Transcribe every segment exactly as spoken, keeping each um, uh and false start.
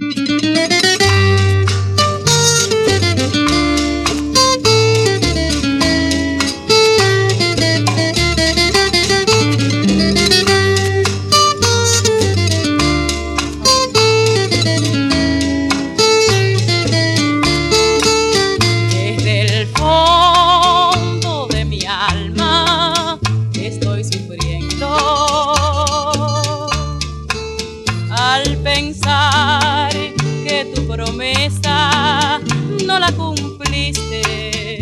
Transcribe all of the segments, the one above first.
Al pensar que tu promesa no la cumpliste,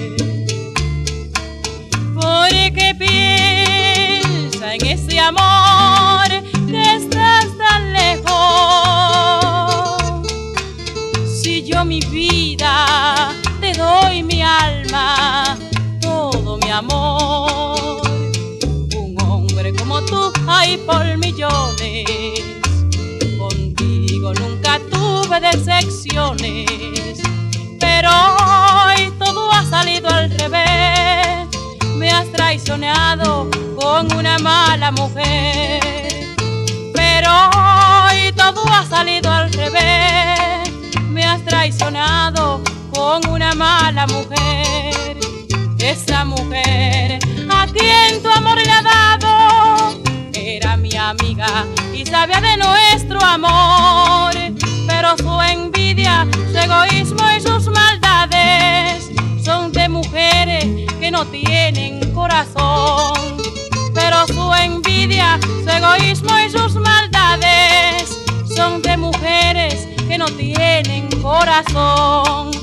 porque piensa en ese amor que estás tan lejos. Si yo mi vida te doy, mi alma, todo mi amor, un hombre como tú hay por millones. Contigo nunca tuve decepciones, pero hoy todo ha salido al revés. Me has traicionado con una mala mujer, pero hoy todo ha salido al revés. Me has traicionado con una mala mujer. Esa mujer a quien tu amor le ha dado era mi amiga y sabía de nuestro amor, pero su envidia, su egoísmo y sus maldades son de mujeres que no tienen corazón. Pero su envidia, su egoísmo y sus maldades son de mujeres que no tienen corazón.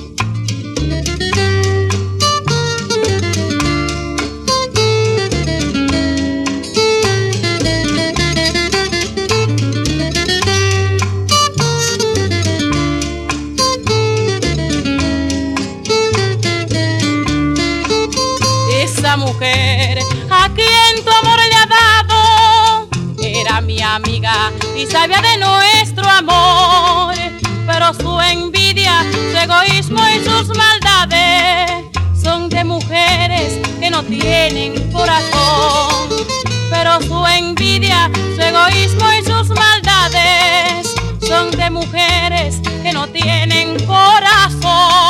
Esa mujer a quien tu amor le ha dado era mi amiga y sabía de nuestro amor, pero su envidia, su egoísmo y sus maldades son de mujeres que no tienen corazón. Pero su envidia, su egoísmo y sus maldades son de mujeres que no tienen corazón.